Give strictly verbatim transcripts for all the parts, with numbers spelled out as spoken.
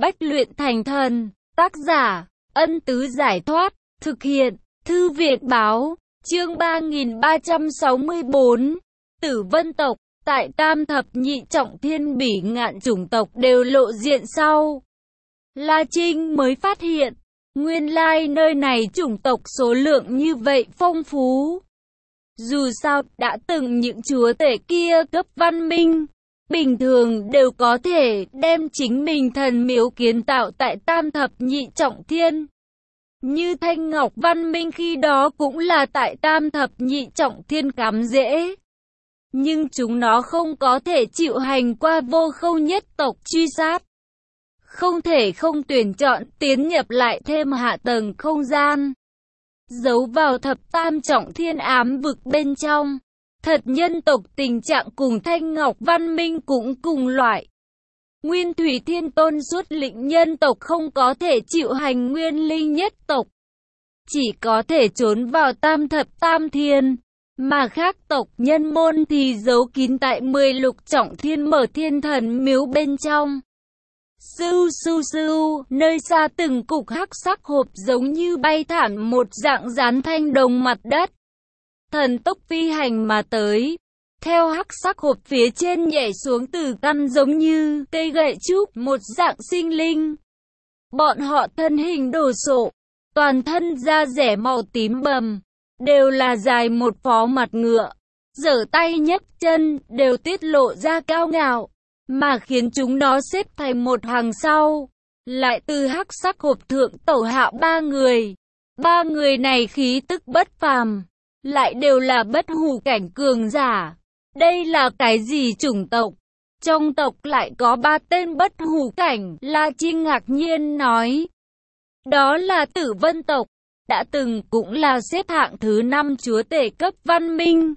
bách luyện thành thần. Tác giả, Ân Tứ Giải Thoát. Thực hiện, Thư viện báo. Chương ba nghìn ba trăm sáu mươi tư. Tử Vân tộc. Tại Tam Thập Nhị Trọng Thiên, Bỉ Ngạn chủng tộc đều lộ diện sau. La Trinh mới phát hiện, nguyên lai nơi này chủng tộc số lượng như vậy phong phú. Dù sao, đã từng những chúa tể kia cấp văn minh, bình thường đều có thể đem chính mình thần miếu kiến tạo tại Tam Thập Nhị Trọng Thiên. Như Thanh Ngọc văn minh khi đó cũng là tại Tam Thập Nhị Trọng Thiên cắm rễ. Nhưng chúng nó không có thể chịu hành qua Vô Khâu nhất tộc truy sát. Không thể không tuyển chọn tiến nhập lại thêm hạ tầng không gian, giấu vào thập tam trọng thiên ám vực bên trong. Thật nhân tộc tình trạng cùng Thanh Ngọc văn minh cũng cùng loại. Nguyên Thủy Thiên Tôn xuất lĩnh nhân tộc không có thể chịu hành Nguyên Linh nhất tộc, chỉ có thể trốn vào tam thập tam thiên. Mà khác tộc nhân môn thì giấu kín tại mười lục trọng thiên mở thiên thần miếu bên trong. Sưu sưu sưu, nơi xa từng cục hắc sắc hộp giống như bay thẳng một dạng dán thanh đồng mặt đất. Thần tốc phi hành mà tới, theo hắc sắc hộp phía trên nhảy xuống từ căn giống như cây gậy trúc một dạng sinh linh. Bọn họ thân hình đồ sộ, toàn thân da rẻ màu tím bầm, đều là dài một phó mặt ngựa, giở tay nhấc chân đều tiết lộ ra cao ngạo, mà khiến chúng nó xếp thành một hàng sau. Lại từ hắc sắc hộp thượng tẩu hạ ba người. Ba người này khí tức bất phàm, lại đều là bất hủ cảnh cường giả. Đây là cái gì chủng tộc? Trong tộc lại có ba tên bất hủ cảnh. La Trinh ngạc nhiên nói. Đó là Tử Vân tộc, đã từng cũng là xếp hạng thứ năm chúa tể cấp văn minh.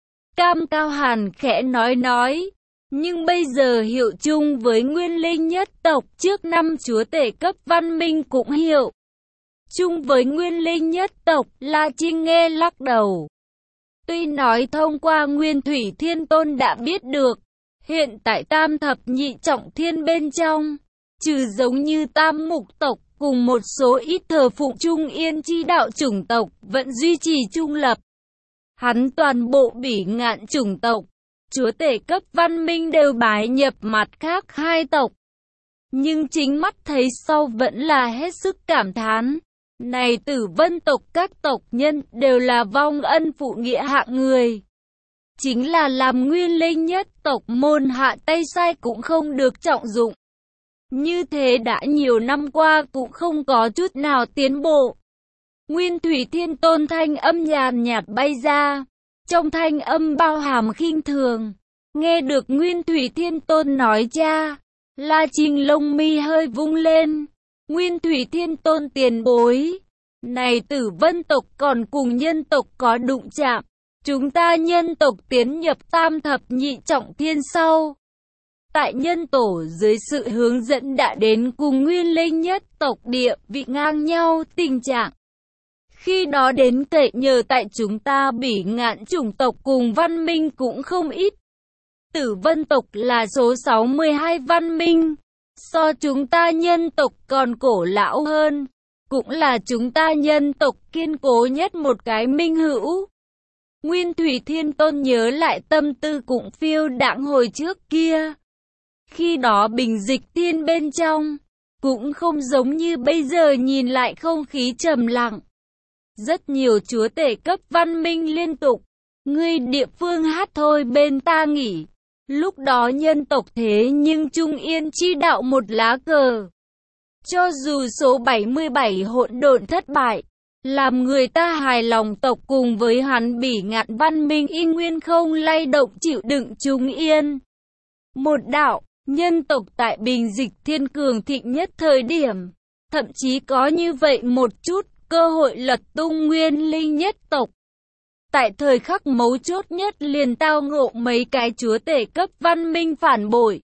Cam Cao Hàn khẽ nói nói. Nhưng bây giờ hiệu chung với Nguyên Linh nhất tộc, trước năm chúa tể cấp văn minh cũng hiệu chung với Nguyên Linh nhất tộc. La Trinh nghe lắc đầu. Tuy nói thông qua Nguyên Thủy Thiên Tôn đã biết được, hiện tại Tam Thập Nhị Trọng Thiên bên trong, trừ giống như Tam Mục tộc cùng một số ít thờ phụng Trung Yên chi đạo chủng tộc vẫn duy trì trung lập. Hắn toàn bộ Bỉ Ngạn chủng tộc, chúa tể cấp văn minh đều bái nhập mặt khác hai tộc. Nhưng chính mắt thấy sau vẫn là hết sức cảm thán. Này Tử Vân tộc các tộc nhân đều là vong ân phụ nghĩa hạng người. Chính là làm Nguyên Linh nhất tộc môn hạ tay sai cũng không được trọng dụng. Như thế đã nhiều năm qua cũng không có chút nào tiến bộ. Nguyên Thủy Thiên Tôn thanh âm nhàn nhạt bay ra. Trong thanh âm bao hàm khinh thường. Nghe được Nguyên Thủy Thiên Tôn nói cha, La Trinh lông mi hơi vung lên. Nguyên Thủy Thiên Tôn tiền bối, này Tử Vân tộc còn cùng nhân tộc có đụng chạm. Chúng ta nhân tộc tiến nhập Tam Thập Nhị Trọng Thiên sau, tại nhân tổ dưới sự hướng dẫn đã đến cùng Nguyên Linh nhất tộc địa vị ngang nhau tình trạng. Khi đó đến cậy nhờ tại chúng ta Bỉ Ngạn chủng tộc cùng văn minh cũng không ít. Tử Vân tộc là số sáu mươi hai văn minh, so chúng ta nhân tộc còn cổ lão hơn, cũng là chúng ta nhân tộc kiên cố nhất một cái minh hữu. Nguyên Thủy Thiên Tôn nhớ lại tâm tư cũng phiêu đãng hồi trước kia. Khi đó Bình Dịch Thiên bên trong, cũng không giống như bây giờ nhìn lại không khí trầm lặng. Rất nhiều chúa tể cấp văn minh liên tục, ngươi địa phương hát thôi bên ta nghỉ. Lúc đó nhân tộc thế nhưng Trung Yên chi đạo một lá cờ. Cho dù số bảy mươi bảy hỗn độn thất bại, làm người ta hài lòng tộc cùng với hắn Bỉ Ngạn văn minh y nguyên không lay động chịu đựng Trung Yên một đạo. Nhân tộc tại Bình Dịch Thiên cường thịnh nhất thời điểm, thậm chí có như vậy một chút cơ hội lật tung Nguyên Linh nhất tộc. Tại thời khắc mấu chốt nhất liền tao ngộ mấy cái chúa tể cấp văn minh phản bội.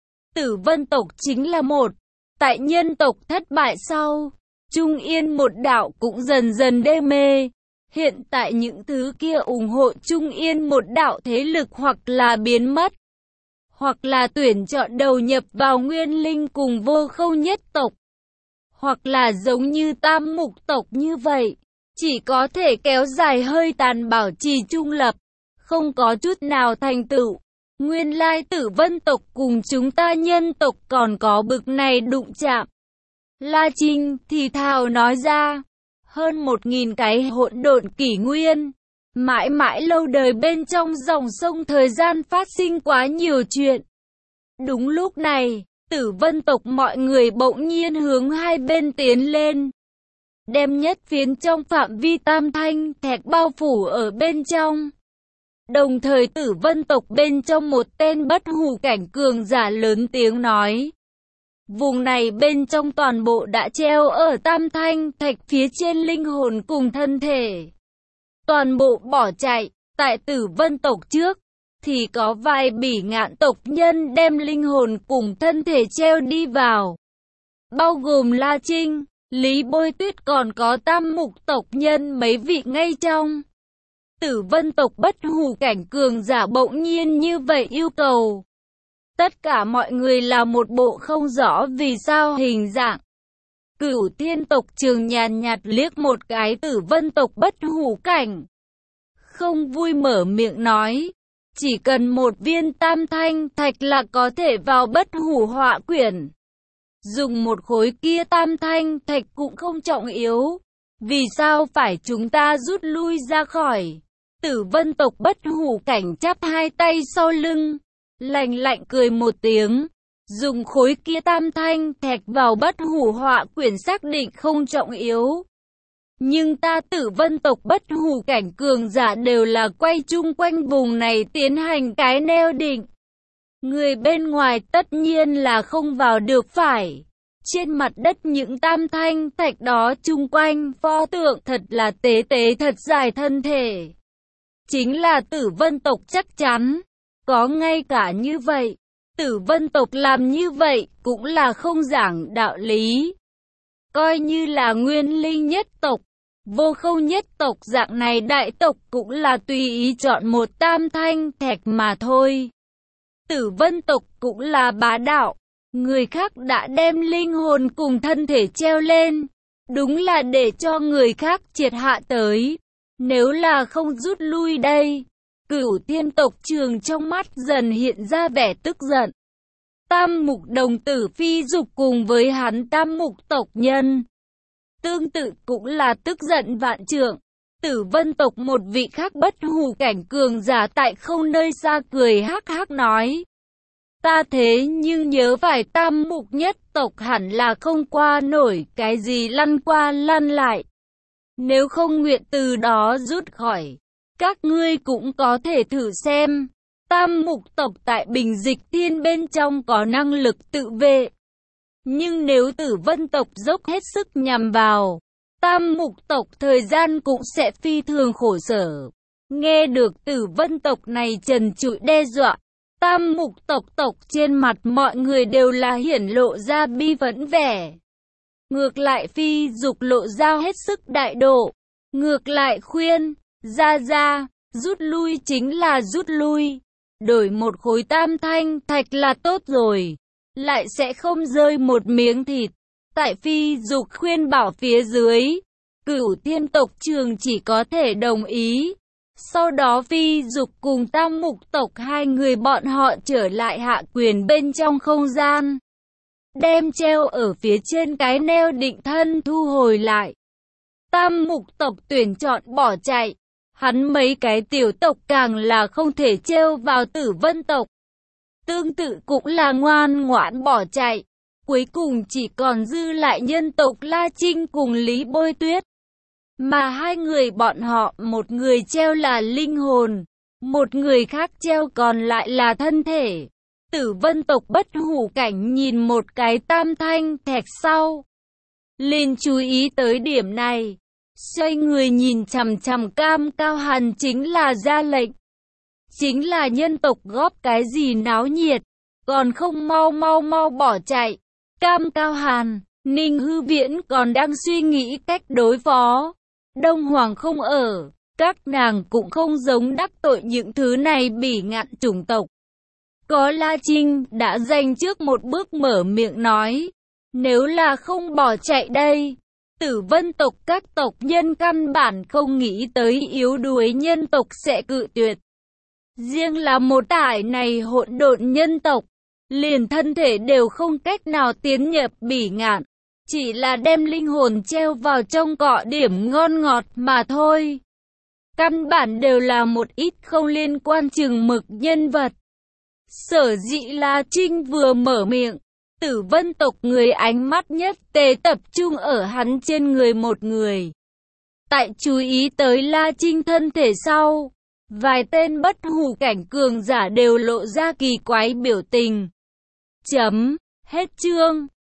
Tử Vân tộc chính là một. Tại nhân tộc thất bại sau, Trung Yên một đạo cũng dần dần đê mê. Hiện tại những thứ kia ủng hộ Trung Yên một đạo thế lực hoặc là biến mất, hoặc là tuyển chọn đầu nhập vào nguyên linh cùng vô khâu nhất tộc, hoặc là giống như tam mục tộc như vậy, chỉ có thể kéo dài hơi tàn bảo trì trung lập, không có chút nào thành tựu. Nguyên lai Tử Vân tộc cùng chúng ta nhân tộc còn có bực này đụng chạm. La Trinh thì thào nói ra, hơn một nghìn cái hỗn độn kỷ nguyên, mãi mãi lâu đời bên trong dòng sông thời gian phát sinh quá nhiều chuyện. Đúng lúc này, Tử Vân tộc mọi người bỗng nhiên hướng hai bên tiến lên, đem nhất phiến trong phạm vi tam thanh thạch bao phủ ở bên trong. Đồng thời Tử Vân tộc bên trong một tên bất hủ cảnh cường giả lớn tiếng nói, vùng này bên trong toàn bộ đã treo ở tam thanh thạch phía trên linh hồn cùng thân thể. Toàn bộ bỏ chạy, tại Tử Vân tộc trước, thì có vài bỉ ngạn tộc nhân đem linh hồn cùng thân thể treo đi vào. Bao gồm La Trinh, Lý Bôi Tuyết còn có tam mục tộc nhân mấy vị ngay trong. Tử Vân tộc bất hủ cảnh cường giả bỗng nhiên như vậy yêu cầu. Tất cả mọi người là một bộ không rõ vì sao hình dạng. Cửu Thiên tộc Trường nhàn nhạt liếc một cái Tử Vân tộc bất hủ cảnh. Không vui mở miệng nói, chỉ cần một viên tam thanh thạch là có thể vào bất hủ họa quyển. Dùng một khối kia tam thanh thạch cũng không trọng yếu. Vì sao phải chúng ta rút lui ra khỏi? Tử Vân tộc bất hủ cảnh chắp hai tay sau lưng, lạnh lạnh cười một tiếng. Dùng khối kia tam thanh thạch vào bất hủ họa quyển xác định không trọng yếu. Nhưng ta Tử Vân tộc bất hủ cảnh cường giả đều là quay chung quanh vùng này tiến hành cái neo định. Người bên ngoài tất nhiên là không vào được phải. Trên mặt đất những tam thanh thạch đó chung quanh pho tượng thật là tế tế thật dài thân thể. Chính là Tử Vân tộc chắc chắn. Có ngay cả như vậy, Tử Vân tộc làm như vậy cũng là không giảng đạo lý. Coi như là nguyên linh nhất tộc, vô khâu nhất tộc dạng này đại tộc cũng là tùy ý chọn một tam thanh thạch mà thôi. Tử Vân tộc cũng là bá đạo. Người khác đã đem linh hồn cùng thân thể treo lên, đúng là để cho người khác triệt hạ tới. Nếu là không rút lui đây, Cửu Thiên tộc Trường trong mắt dần hiện ra vẻ tức giận. Tam mục đồng tử Phi Dục cùng với hắn tam mục tộc nhân, tương tự cũng là tức giận vạn trượng. Tử Vân tộc một vị khác bất hủ cảnh cường giả tại không nơi xa cười hắc hắc nói. Ta thế nhưng nhớ phải tam mục nhất tộc hẳn là không qua nổi cái gì lăn qua lăn lại. Nếu không nguyện từ đó rút khỏi, các ngươi cũng có thể thử xem. Tam mục tộc tại Bình Dịch Thiên bên trong có năng lực tự vệ. Nhưng nếu Tử Vân tộc dốc hết sức nhằm vào, tam mục tộc thời gian cũng sẽ phi thường khổ sở. Nghe được Tử Vân tộc này trần trụi đe dọa, tam mục tộc tộc trên mặt mọi người đều là hiển lộ ra bi phẫn vẻ. Ngược lại Phi Dục lộ ra hết sức đại độ. Ngược lại khuyên, ra ra, rút lui chính là rút lui. Đổi một khối tam thanh thạch là tốt rồi. Lại sẽ không rơi một miếng thịt. Tại Phi Dục khuyên bảo phía dưới, Cửu Thiên tộc Trường chỉ có thể đồng ý. Sau đó Phi Dục cùng tam mục tộc hai người bọn họ trở lại hạ quyền bên trong không gian. Đem treo ở phía trên cái neo định thân thu hồi lại. Tam mục tộc tuyển chọn bỏ chạy. Hắn mấy cái tiểu tộc càng là không thể treo vào Tử Vân tộc. Tương tự cũng là ngoan ngoãn bỏ chạy. Cuối cùng chỉ còn dư lại nhân tộc La Trinh cùng Lý Bôi Tuyết. Mà hai người bọn họ, một người treo là linh hồn, một người khác treo còn lại là thân thể. Tử Vân tộc bất hủ cảnh nhìn một cái tam thanh thạch sau, liền chú ý tới điểm này. Xoay người nhìn chằm chằm Cam Cao Hàn chính là ra lệnh. Chính là nhân tộc góp cái gì náo nhiệt, còn không mau mau mau bỏ chạy. Cam Cao Hàn, Ninh Hư Viễn còn đang suy nghĩ cách đối phó. Đông Hoàng không ở, các nàng cũng không giống đắc tội những thứ này bỉ ngạn chủng tộc. có La Trinh đã dành trước một bước mở miệng nói. Nếu là không bỏ chạy đây, Tử Vân tộc các tộc nhân căn bản không nghĩ tới yếu đuối nhân tộc sẽ cự tuyệt. Riêng là một tải này hỗn độn nhân tộc, liền thân thể đều không cách nào tiến nhập bỉ ngạn, chỉ là đem linh hồn treo vào trong cọ điểm ngon ngọt mà thôi. Căn bản đều là một ít không liên quan chừng mực nhân vật. Sở dĩ La Trinh vừa mở miệng, Tử Vân tộc người ánh mắt nhất tề tập trung ở hắn trên người một người. Tại chú ý tới La Trinh thân thể sau, vài tên bất hủ cảnh cường giả đều lộ ra kỳ quái biểu tình. Chấm, hết chương.